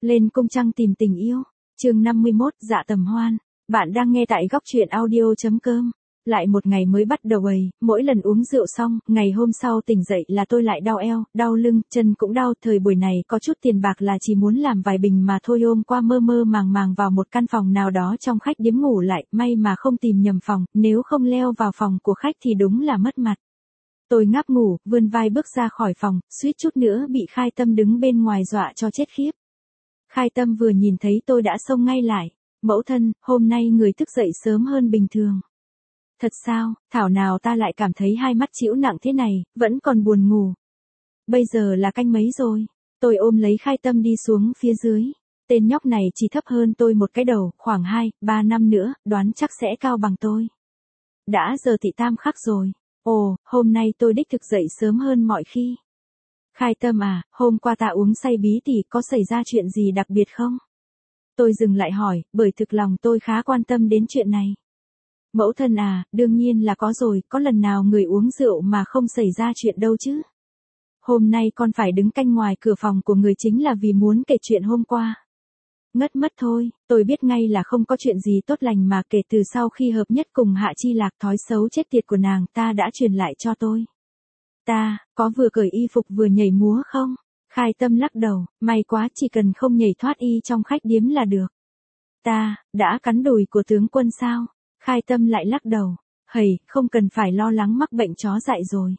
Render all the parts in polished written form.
Lên cung trăng tìm tình yêu. Chương 51, dạ tầm hoan. Bạn đang nghe tại góc truyện audio.com. Lại một ngày mới bắt đầu ấy, mỗi lần uống rượu xong, ngày hôm sau tỉnh dậy là tôi lại đau eo, đau lưng, chân cũng đau. Thời buổi này có chút tiền bạc là chỉ muốn làm vài bình mà thôi. Hôm qua mơ mơ màng màng vào một căn phòng nào đó trong khách điếm ngủ lại, may mà không tìm nhầm phòng, nếu không leo vào phòng của khách thì đúng là mất mặt. Tôi ngáp ngủ, vươn vai bước ra khỏi phòng, suýt chút nữa bị Khai Tâm đứng bên ngoài dọa cho chết khiếp. Khai Tâm vừa nhìn thấy tôi đã xông ngay lại. Mẫu thân, hôm nay người thức dậy sớm hơn bình thường. Thật sao, thảo nào ta lại cảm thấy hai mắt chĩu nặng thế này, vẫn còn buồn ngủ. Bây giờ là canh mấy rồi? Tôi ôm lấy Khai Tâm đi xuống phía dưới. Tên nhóc này chỉ thấp hơn tôi một cái đầu, khoảng 2-3 năm nữa, đoán chắc sẽ cao bằng tôi. Đã giờ thị tam khắc rồi. Ồ, hôm nay tôi đích thực dậy sớm hơn mọi khi. Khai Tâm à, hôm qua ta uống say bí tỉ, có xảy ra chuyện gì đặc biệt không? Tôi dừng lại hỏi, bởi thực lòng tôi khá quan tâm đến chuyện này. Mẫu thân à, đương nhiên là có rồi, có lần nào người uống rượu mà không xảy ra chuyện đâu chứ. Hôm nay con phải đứng canh ngoài cửa phòng của người chính là vì muốn kể chuyện hôm qua. Ngất mất thôi, tôi biết ngay là không có chuyện gì tốt lành mà kể từ sau khi hợp nhất cùng Hạ Chi Lạc, thói xấu chết tiệt của nàng ta đã truyền lại cho tôi. Ta, có vừa cởi y phục vừa nhảy múa không? Khai Tâm lắc đầu, may quá, chỉ cần không nhảy thoát y trong khách điếm là được. Ta, đã cắn đùi của tướng quân sao? Khai Tâm lại lắc đầu, hầy, không cần phải lo lắng mắc bệnh chó dại rồi.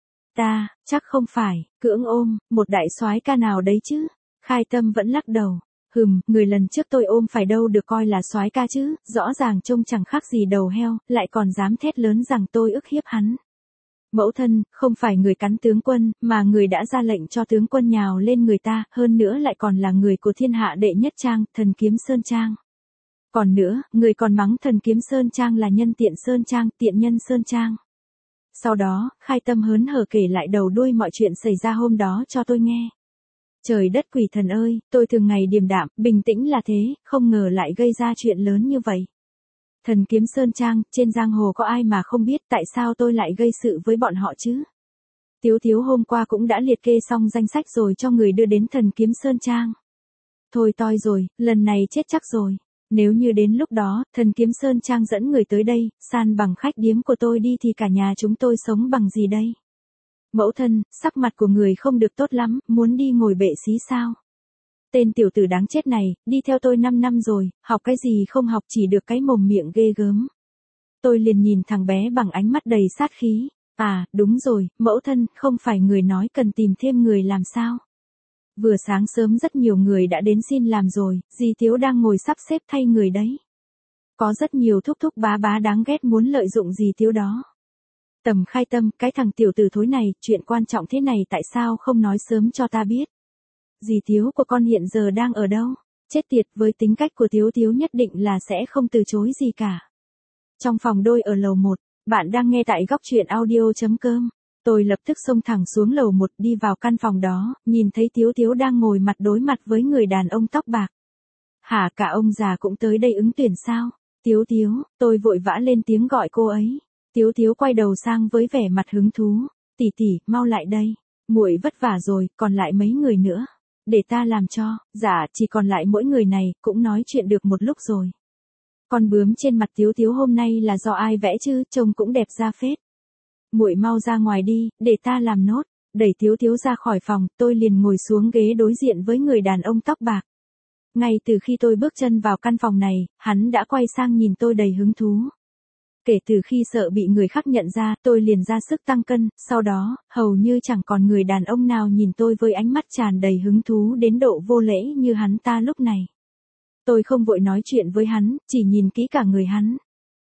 Ta, chắc không phải, cưỡng ôm, một đại soái ca nào đấy chứ? Khai Tâm vẫn lắc đầu. Người lần trước tôi ôm phải đâu được coi là soái ca chứ, rõ ràng trông chẳng khác gì đầu heo, lại còn dám thét lớn rằng tôi ức hiếp hắn. Mẫu thân, không phải người cắn tướng quân, mà người đã ra lệnh cho tướng quân nhào lên người ta, hơn nữa lại còn là người của thiên hạ đệ nhất trang, Thần Kiếm Sơn Trang. Còn nữa, người còn mắng Thần Kiếm Sơn Trang là nhân tiện Sơn Trang, tiện nhân Sơn Trang. Sau đó, Khai Tâm hớn hở kể lại đầu đuôi mọi chuyện xảy ra hôm đó cho tôi nghe. Trời đất quỷ thần ơi, tôi thường ngày điềm đạm, bình tĩnh là thế, không ngờ lại gây ra chuyện lớn như vậy. Thần Kiếm Sơn Trang, trên giang hồ có ai mà không biết tại sao tôi lại gây sự với bọn họ chứ? Tiếu Tiếu hôm qua cũng đã liệt kê xong danh sách rồi cho người đưa đến Thần Kiếm Sơn Trang. Thôi toi rồi, lần này chết chắc rồi. Nếu như đến lúc đó, Thần Kiếm Sơn Trang dẫn người tới đây, san bằng khách điếm của tôi đi thì cả nhà chúng tôi sống bằng gì đây? Mẫu thân, sắc mặt của người không được tốt lắm, muốn đi ngồi bệ xí sao? Tên tiểu tử đáng chết này, đi theo tôi 5 năm rồi, học cái gì không học, chỉ được cái mồm miệng ghê gớm. Tôi liền nhìn thằng bé bằng ánh mắt đầy sát khí. À, đúng rồi, mẫu thân, không phải người nói cần tìm thêm người làm sao? Vừa sáng sớm rất nhiều người đã đến xin làm rồi, dì Tiếu đang ngồi sắp xếp thay người đấy. Có rất nhiều thúc thúc bá bá đáng ghét muốn lợi dụng dì Tiếu đó. Tầm Khai Tâm, cái thằng tiểu tử thối này, chuyện quan trọng thế này tại sao không nói sớm cho ta biết? Dì Tiếu của con hiện giờ đang ở đâu? Chết tiệt, với tính cách của Tiếu Tiếu nhất định là sẽ không từ chối gì cả. Trong phòng đôi ở lầu 1, bạn đang nghe tại góc truyện audio.com. Tôi lập tức xông thẳng xuống lầu 1 đi vào căn phòng đó, nhìn thấy Tiếu Tiếu đang ngồi mặt đối mặt với người đàn ông tóc bạc. Hả, cả ông già cũng tới đây ứng tuyển sao? Tiếu Tiếu, tôi vội vã lên tiếng gọi cô ấy. Tiếu Tiếu quay đầu sang với vẻ mặt hứng thú. Tỷ tỷ, mau lại đây. Muội vất vả rồi, còn lại mấy người nữa. Để ta làm cho. Dạ, chỉ còn lại mỗi người này, cũng nói chuyện được một lúc rồi. Con bướm trên mặt Tiếu Tiếu hôm nay là do ai vẽ chứ, trông cũng đẹp ra phết. Muội mau ra ngoài đi, để ta làm nốt. Đẩy Tiếu Tiếu ra khỏi phòng, tôi liền ngồi xuống ghế đối diện với người đàn ông tóc bạc. Ngay từ khi tôi bước chân vào căn phòng này, hắn đã quay sang nhìn tôi đầy hứng thú. Kể từ khi sợ bị người khác nhận ra, tôi liền ra sức tăng cân, sau đó, hầu như chẳng còn người đàn ông nào nhìn tôi với ánh mắt tràn đầy hứng thú đến độ vô lễ như hắn ta lúc này. Tôi không vội nói chuyện với hắn, chỉ nhìn kỹ cả người hắn.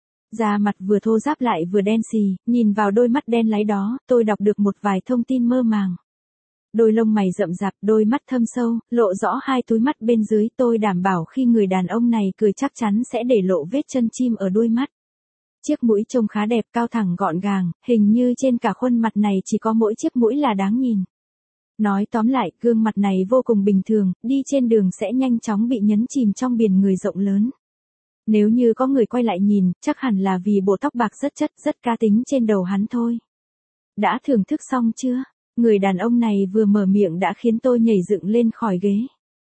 Da mặt vừa thô ráp lại vừa đen xì, nhìn vào đôi mắt đen láy đó, tôi đọc được một vài thông tin mơ màng. Đôi lông mày rậm rạp, đôi mắt thâm sâu, lộ rõ hai túi mắt bên dưới, tôi đảm bảo khi người đàn ông này cười chắc chắn sẽ để lộ vết chân chim ở đôi mắt. Chiếc mũi trông khá đẹp, cao thẳng gọn gàng, hình như trên cả khuôn mặt này chỉ có mỗi chiếc mũi là đáng nhìn. Nói tóm lại, gương mặt này vô cùng bình thường, đi trên đường sẽ nhanh chóng bị nhấn chìm trong biển người rộng lớn. Nếu như có người quay lại nhìn, chắc hẳn là vì bộ tóc bạc rất chất, rất cá tính trên đầu hắn thôi. Đã thưởng thức xong chưa? Người đàn ông này vừa mở miệng đã khiến tôi nhảy dựng lên khỏi ghế.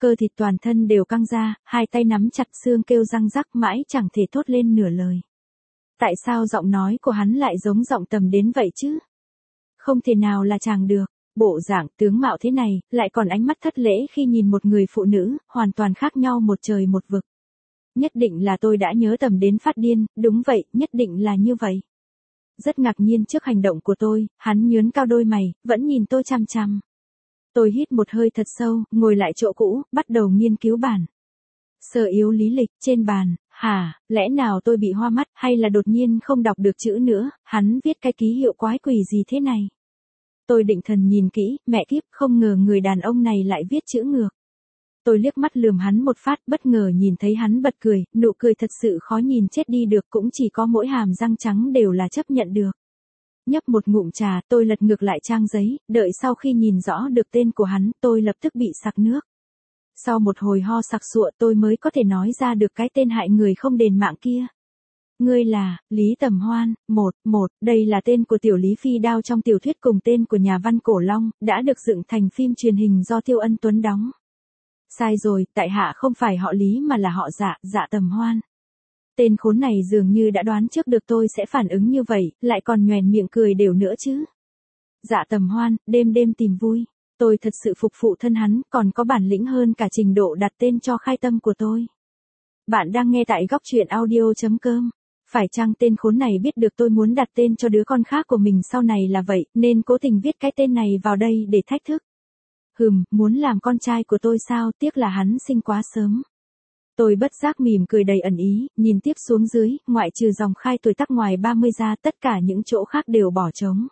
cơ thịt toàn thân đều căng ra, hai tay nắm chặt xương kêu răng rắc mãi chẳng thể thốt lên nửa lời. Tại sao giọng nói của hắn lại giống giọng Tầm đến vậy chứ? Không thể nào là chàng được. Bộ dạng tướng mạo thế này, lại còn ánh mắt thất lễ khi nhìn một người phụ nữ, hoàn toàn khác nhau một trời một vực. Nhất định là tôi đã nhớ Tầm đến phát điên, đúng vậy, nhất định là như vậy. Rất ngạc nhiên trước hành động của tôi, hắn nhướng cao đôi mày, vẫn nhìn tôi chằm chằm. Tôi hít một hơi thật sâu, ngồi lại chỗ cũ, bắt đầu nghiên cứu bản. Sơ yếu lý lịch, trên bàn, lẽ nào tôi bị hoa mắt hay là đột nhiên không đọc được chữ nữa, hắn viết cái ký hiệu quái quỷ gì thế này. Tôi định thần nhìn kỹ, mẹ kiếp, không ngờ người đàn ông này lại viết chữ ngược. Tôi liếc mắt lườm hắn một phát, bất ngờ nhìn thấy hắn bật cười, nụ cười thật sự khó nhìn chết đi được, cũng chỉ có mỗi hàm răng trắng đều là chấp nhận được. Nhấp một ngụm trà, tôi lật ngược lại trang giấy, đợi sau khi nhìn rõ được tên của hắn, tôi lập tức bị sặc nước. Sau một hồi ho sặc sụa tôi mới có thể nói ra được cái tên hại người không đền mạng kia. Ngươi là, Lý Tầm Hoan, đây là tên của tiểu Lý Phi Đao trong tiểu thuyết cùng tên của nhà văn Cổ Long, đã được dựng thành phim truyền hình do Tiêu Ân Tuấn đóng. Sai rồi, tại hạ không phải họ Lý mà là họ Dạ Tầm Hoan. Tên khốn này dường như đã đoán trước được tôi sẽ phản ứng như vậy, lại còn nhoẻn miệng cười đều nữa chứ. Dạ Tầm Hoan, đêm đêm tìm vui. Tôi thật sự phục phụ thân hắn, còn có bản lĩnh hơn cả trình độ đặt tên cho khai tâm của tôi. Bạn đang nghe tại góc truyện audio.com. Phải chăng tên khốn này biết được tôi muốn đặt tên cho đứa con khác của mình sau này là vậy, nên cố tình viết cái tên này vào đây để thách thức. Muốn làm con trai của tôi sao, tiếc là hắn sinh quá sớm. Tôi bất giác mỉm cười đầy ẩn ý, nhìn tiếp xuống dưới, ngoại trừ dòng khai tuổi tác ngoài 30 ra, tất cả những chỗ khác đều bỏ trống.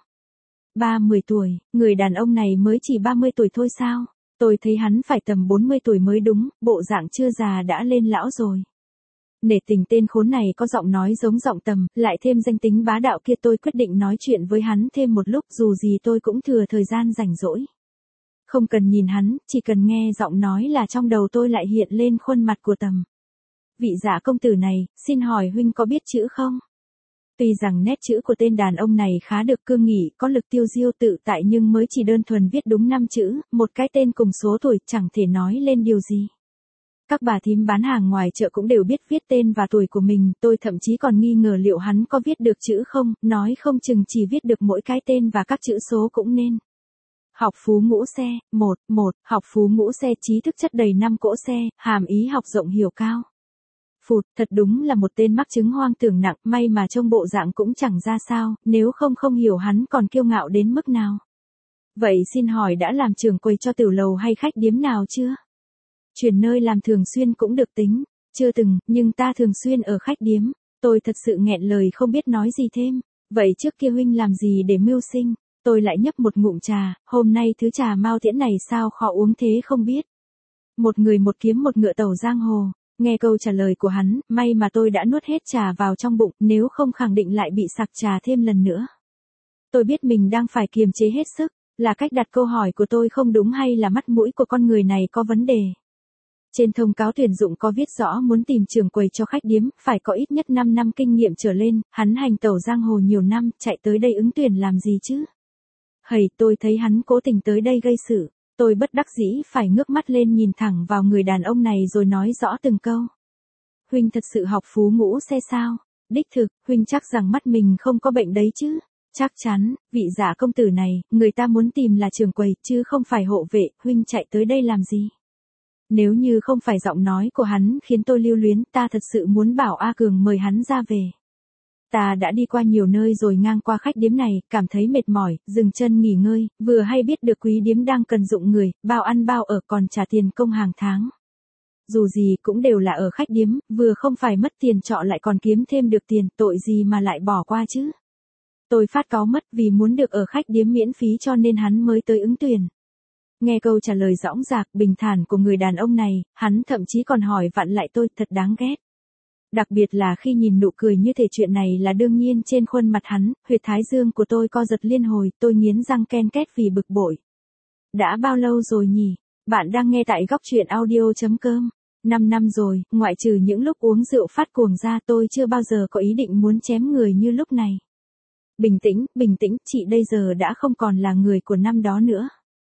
30 tuổi, người đàn ông này mới chỉ 30 tuổi thôi sao? Tôi thấy hắn phải tầm 40 tuổi mới đúng, bộ dạng chưa già đã lên lão rồi. Nể tình tên khốn này có giọng nói giống giọng Tầm, lại thêm danh tính bá đạo kia, tôi quyết định nói chuyện với hắn thêm một lúc, dù gì tôi cũng thừa thời gian rảnh rỗi. Không cần nhìn hắn, chỉ cần nghe giọng nói là trong đầu tôi lại hiện lên khuôn mặt của Tầm. Vị Dạ công tử này, xin hỏi huynh có biết chữ không? Tuy rằng nét chữ của tên đàn ông này khá được cương nghị, có lực tiêu diêu tự tại, nhưng mới chỉ đơn thuần viết đúng 5 chữ, một cái tên cùng số tuổi, chẳng thể nói lên điều gì. Các bà thím bán hàng ngoài chợ cũng đều biết viết tên và tuổi của mình, tôi thậm chí còn nghi ngờ liệu hắn có viết được chữ không, nói không chừng chỉ viết được mỗi cái tên và các chữ số cũng nên. Học phú ngũ xe, học phú ngũ xe, trí thức chất đầy 5 cỗ xe, hàm ý học rộng hiểu cao. Phụt, thật đúng là một tên mắc chứng hoang tưởng nặng, may mà trông bộ dạng cũng chẳng ra sao, nếu không hiểu hắn còn kiêu ngạo đến mức nào. Vậy xin hỏi đã làm trưởng quầy cho tiểu lầu hay khách điếm nào chưa? Chuyển nơi làm thường xuyên cũng được tính. Chưa từng, nhưng ta thường xuyên ở khách điếm. Tôi thật sự nghẹn lời không biết nói gì thêm. Vậy trước kia huynh làm gì để mưu sinh? Tôi lại nhấp một ngụm trà, hôm nay thứ trà Mao Tiễn này sao khó uống thế không biết. Một người một kiếm một ngựa tàu giang hồ. Nghe câu trả lời của hắn, may mà tôi đã nuốt hết trà vào trong bụng, nếu không khẳng định lại bị sặc trà thêm lần nữa. Tôi biết mình đang phải kiềm chế hết sức, là cách đặt câu hỏi của tôi không đúng hay là mắt mũi của con người này có vấn đề. Trên thông cáo tuyển dụng có viết rõ muốn tìm trưởng quầy cho khách điếm, phải có ít nhất 5 năm kinh nghiệm trở lên, hắn hành tẩu giang hồ nhiều năm, chạy tới đây ứng tuyển làm gì chứ? Tôi thấy hắn cố tình tới đây gây sự. Tôi bất đắc dĩ phải ngước mắt lên nhìn thẳng vào người đàn ông này rồi nói rõ từng câu. Huynh thật sự học phú ngũ xe sao? Đích thực, huynh chắc rằng mắt mình không có bệnh đấy chứ? Chắc chắn, vị Dạ công tử này, người ta muốn tìm là trưởng quầy, chứ không phải hộ vệ, huynh chạy tới đây làm gì? Nếu như không phải giọng nói của hắn khiến tôi lưu luyến, ta thật sự muốn bảo A Cường mời hắn ra về. Ta đã đi qua nhiều nơi rồi, ngang qua khách điếm này, cảm thấy mệt mỏi, dừng chân nghỉ ngơi, vừa hay biết được quý điếm đang cần dụng người, bao ăn bao ở còn trả tiền công hàng tháng. Dù gì cũng đều là ở khách điếm, vừa không phải mất tiền trọ lại còn kiếm thêm được tiền, tội gì mà lại bỏ qua chứ. Tôi phát cáu mất vì muốn được ở khách điếm miễn phí cho nên hắn mới tới ứng tuyển. Nghe câu trả lời dõng dạc, bình thản của người đàn ông này, hắn thậm chí còn hỏi vặn lại tôi, thật đáng ghét. Đặc biệt là khi nhìn nụ cười như thể chuyện này là đương nhiên trên khuôn mặt hắn, huyệt thái dương của tôi co giật liên hồi, tôi nghiến răng ken két vì bực bội. Đã bao lâu rồi nhỉ? Bạn đang nghe tại góc truyện audio.com. 5 năm rồi, ngoại trừ những lúc uống rượu phát cuồng ra, tôi chưa bao giờ có ý định muốn chém người như lúc này. Bình tĩnh, chị đây giờ đã không còn là người của năm đó nữa.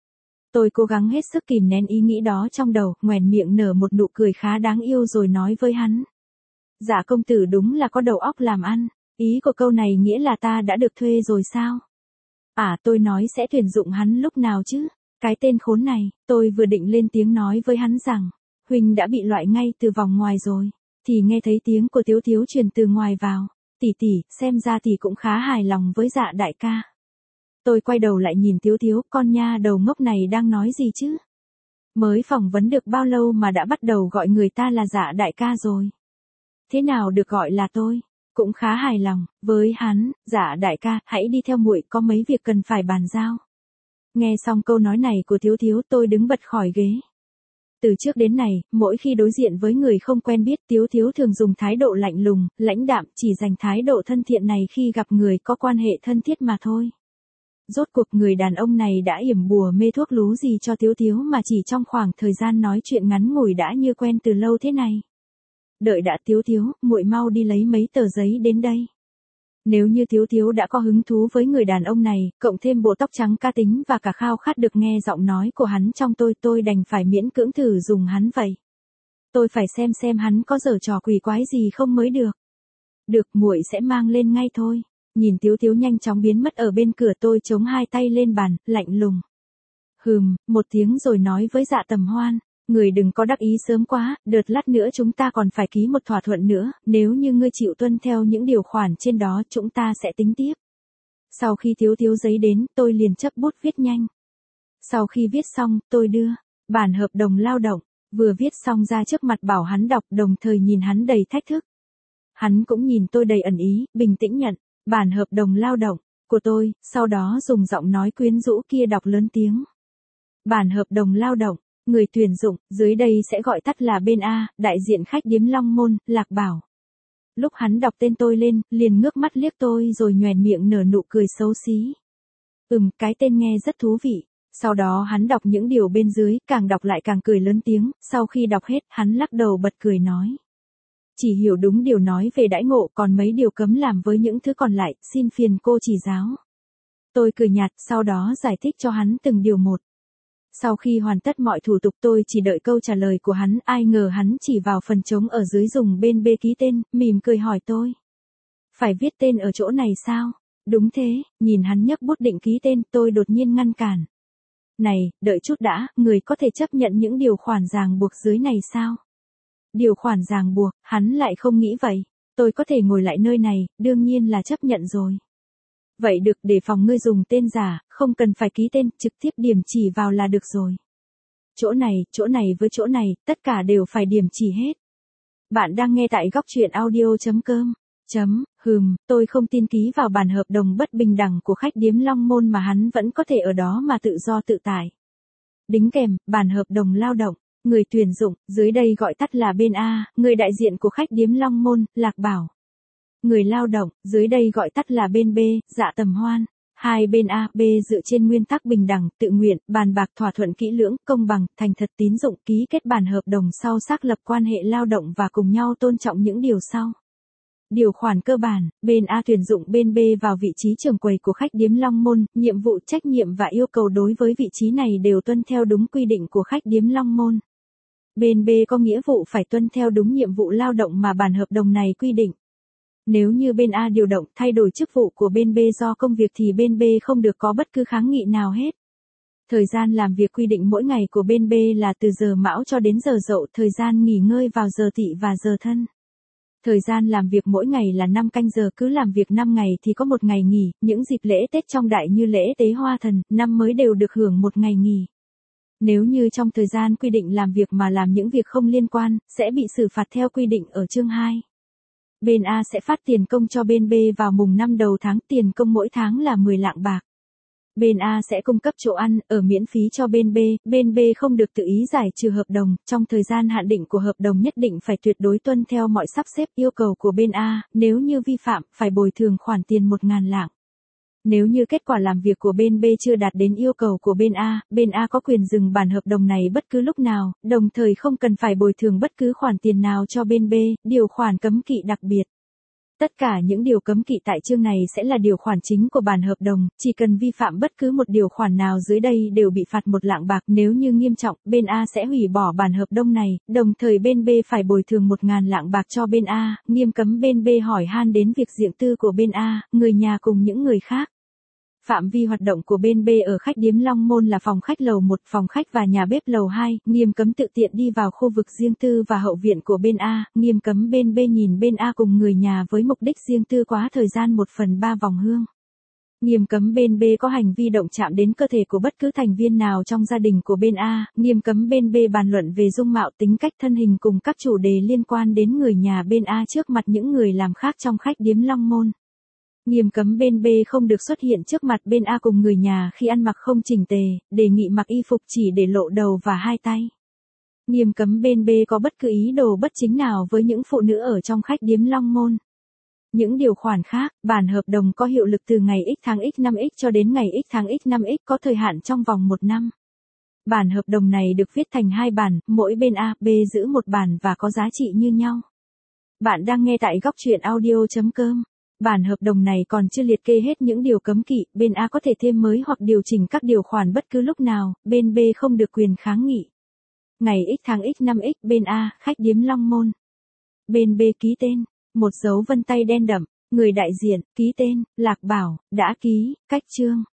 Tôi cố gắng hết sức kìm nén ý nghĩ đó trong đầu, nhoẻn miệng nở một nụ cười khá đáng yêu rồi nói với hắn. Dạ công tử đúng là có đầu óc làm ăn, ý của câu này nghĩa là ta đã được thuê rồi sao? À, tôi nói sẽ tuyển dụng hắn lúc nào chứ? Cái tên khốn này, tôi vừa định lên tiếng nói với hắn rằng, huynh đã bị loại ngay từ vòng ngoài rồi, thì nghe thấy tiếng của Tiếu Tiếu truyền từ ngoài vào. Tỷ tỷ, xem ra tỷ cũng khá hài lòng với Dạ đại ca. Tôi quay đầu lại nhìn Tiếu Tiếu, con nha đầu ngốc này đang nói gì chứ? Mới phỏng vấn được bao lâu mà đã bắt đầu gọi người ta là Dạ đại ca rồi? Thế nào được gọi là tôi? Cũng khá hài lòng với hắn. Dạ đại ca, hãy đi theo muội, có mấy việc cần phải bàn giao. Nghe xong câu nói này của Tiếu Tiếu, tôi đứng bật khỏi ghế. Từ trước đến nay, mỗi khi đối diện với người không quen biết, Tiếu Tiếu thường dùng thái độ lạnh lùng, lãnh đạm, chỉ dành thái độ thân thiện này khi gặp người có quan hệ thân thiết mà thôi. Rốt cuộc người đàn ông này đã yểm bùa mê thuốc lú gì cho Tiếu Tiếu mà chỉ trong khoảng thời gian nói chuyện ngắn ngủi đã như quen từ lâu thế này. Đợi đã Tiếu Tiếu, muội mau đi lấy mấy tờ giấy đến đây. Nếu như Tiếu Tiếu đã có hứng thú với người đàn ông này, cộng thêm bộ tóc trắng cá tính và cả khao khát được nghe giọng nói của hắn trong tôi đành phải miễn cưỡng thử dùng hắn vậy. Tôi phải xem hắn có giở trò quỷ quái gì không mới được. Được, muội sẽ mang lên ngay thôi. Nhìn Tiếu Tiếu nhanh chóng biến mất ở bên cửa, tôi chống hai tay lên bàn, lạnh lùng. Một tiếng rồi nói với Dạ Tầm Hoan. Người đừng có đắc ý sớm quá, đợt lát nữa chúng ta còn phải ký một thỏa thuận nữa, nếu như ngươi chịu tuân theo những điều khoản trên đó chúng ta sẽ tính tiếp. Sau khi Tiếu Tiếu giấy đến, tôi liền chấp bút viết nhanh. Sau khi viết xong, tôi đưa bản hợp đồng lao động, vừa viết xong ra trước mặt bảo hắn đọc, đồng thời nhìn hắn đầy thách thức. Hắn cũng nhìn tôi đầy ẩn ý, bình tĩnh nhận bản hợp đồng lao động của tôi, sau đó dùng giọng nói quyến rũ kia đọc lớn tiếng. Bản hợp đồng lao động. Người tuyển dụng, dưới đây sẽ gọi tắt là bên A, đại diện khách điếm Long Môn, Lạc Bảo. Lúc hắn đọc tên tôi lên, liền ngước mắt liếc tôi rồi nhoẻn miệng nở nụ cười xấu xí. Cái tên nghe rất thú vị. Sau đó hắn đọc những điều bên dưới, càng đọc lại càng cười lớn tiếng, sau khi đọc hết, hắn lắc đầu bật cười nói. Chỉ hiểu đúng điều nói về đãi ngộ, còn mấy điều cấm làm với những thứ còn lại, xin phiền cô chỉ giáo. Tôi cười nhạt, sau đó giải thích cho hắn từng điều một. Sau khi hoàn tất mọi thủ tục tôi chỉ đợi câu trả lời của hắn, ai ngờ hắn chỉ vào phần trống ở dưới dùng bên B ký tên, mỉm cười hỏi tôi. Phải viết tên ở chỗ này sao? Đúng thế, nhìn hắn nhấc bút định ký tên, tôi đột nhiên ngăn cản. Này, đợi chút đã, người có thể chấp nhận những điều khoản ràng buộc dưới này sao? Điều khoản ràng buộc, hắn lại không nghĩ vậy. Tôi có thể ngồi lại nơi này, đương nhiên là chấp nhận rồi. Vậy được, để phòng ngươi dùng tên giả, không cần phải ký tên, trực tiếp điểm chỉ vào là được rồi. Chỗ này với chỗ này, tất cả đều phải điểm chỉ hết. Bạn đang nghe tại góc truyện audio.com. Tôi không tin ký vào bản hợp đồng bất bình đẳng của khách điếm Long Môn mà hắn vẫn có thể ở đó mà tự do tự tại. Đính kèm, bản hợp đồng lao động, người tuyển dụng, dưới đây gọi tắt là bên A, người đại diện của khách điếm Long Môn, Lạc Bảo. Người lao động, dưới đây gọi tắt là bên B, Dạ Tầm Hoan. Hai bên A, B dựa trên nguyên tắc bình đẳng, tự nguyện, bàn bạc thỏa thuận kỹ lưỡng, công bằng, thành thật tín dụng, ký kết bản hợp đồng sau xác lập quan hệ lao động và cùng nhau tôn trọng những điều sau. Điều khoản cơ bản, bên A tuyển dụng bên B vào vị trí trưởng quầy của khách điếm Long Môn, nhiệm vụ, trách nhiệm và yêu cầu đối với vị trí này đều tuân theo đúng quy định của khách điếm Long Môn. Bên B có nghĩa vụ phải tuân theo đúng nhiệm vụ lao động mà bản hợp đồng này quy định. Nếu như bên A điều động, thay đổi chức vụ của bên B do công việc thì bên B không được có bất cứ kháng nghị nào hết. Thời gian làm việc quy định mỗi ngày của bên B là từ giờ mão cho đến giờ dậu, thời gian nghỉ ngơi vào giờ tỵ và giờ thân. Thời gian làm việc mỗi ngày là 5 canh giờ, cứ làm việc 5 ngày thì có 1 ngày nghỉ, những dịp lễ Tết trong đại như lễ Tế Hoa Thần, năm mới đều được hưởng 1 ngày nghỉ. Nếu như trong thời gian quy định làm việc mà làm những việc không liên quan, sẽ bị xử phạt theo quy định ở chương 2. Bên A sẽ phát tiền công cho bên B vào mùng 5 đầu tháng, tiền công mỗi tháng là 10 lạng bạc. Bên A sẽ cung cấp chỗ ăn, ở miễn phí cho bên B không được tự ý giải trừ hợp đồng, trong thời gian hạn định của hợp đồng nhất định phải tuyệt đối tuân theo mọi sắp xếp yêu cầu của bên A, nếu như vi phạm, phải bồi thường khoản tiền 1.000 lạng. Nếu như kết quả làm việc của bên B chưa đạt đến yêu cầu của bên A có quyền dừng bản hợp đồng này bất cứ lúc nào, đồng thời không cần phải bồi thường bất cứ khoản tiền nào cho bên B, điều khoản cấm kỵ đặc biệt. Tất cả những điều cấm kỵ tại chương này sẽ là điều khoản chính của bản hợp đồng, chỉ cần vi phạm bất cứ một điều khoản nào dưới đây đều bị phạt 1 lạng bạc, nếu như nghiêm trọng, bên A sẽ hủy bỏ bản hợp đồng này, đồng thời bên B phải bồi thường 1.000 lạng bạc cho bên A, nghiêm cấm bên B hỏi han đến việc riêng tư của bên A, người nhà cùng những người khác. Phạm vi hoạt động của bên B ở khách điếm Long Môn là phòng khách lầu 1, phòng khách và nhà bếp lầu 2, nghiêm cấm tự tiện đi vào khu vực riêng tư và hậu viện của bên A, nghiêm cấm bên B nhìn bên A cùng người nhà với mục đích riêng tư quá thời gian 1/3 vòng hương. Nghiêm cấm bên B có hành vi động chạm đến cơ thể của bất cứ thành viên nào trong gia đình của bên A, nghiêm cấm bên B bàn luận về dung mạo, tính cách, thân hình cùng các chủ đề liên quan đến người nhà bên A trước mặt những người làm khác trong khách điếm Long Môn. Nghiêm cấm bên B không được xuất hiện trước mặt bên A cùng người nhà khi ăn mặc không chỉnh tề, đề nghị mặc y phục chỉ để lộ đầu và 2 tay. Nghiêm cấm bên B có bất cứ ý đồ bất chính nào với những phụ nữ ở trong khách điếm Long Môn. Những điều khoản khác, bản hợp đồng có hiệu lực từ ngày X tháng X năm X cho đến ngày X tháng X năm X, có thời hạn trong vòng 1 năm. Bản hợp đồng này được viết thành 2 bản, mỗi bên A, B giữ 1 bản và có giá trị như nhau. Bạn đang nghe tại góc truyện audio.com. Bản hợp đồng này còn chưa liệt kê hết những điều cấm kỵ, bên A có thể thêm mới hoặc điều chỉnh các điều khoản bất cứ lúc nào, bên B không được quyền kháng nghị. Ngày X tháng X năm X, bên A, khách điếm Long Môn. Bên B ký tên, một dấu vân tay đen đậm, người đại diện, ký tên, Lạc Bảo, đã ký, cách chương.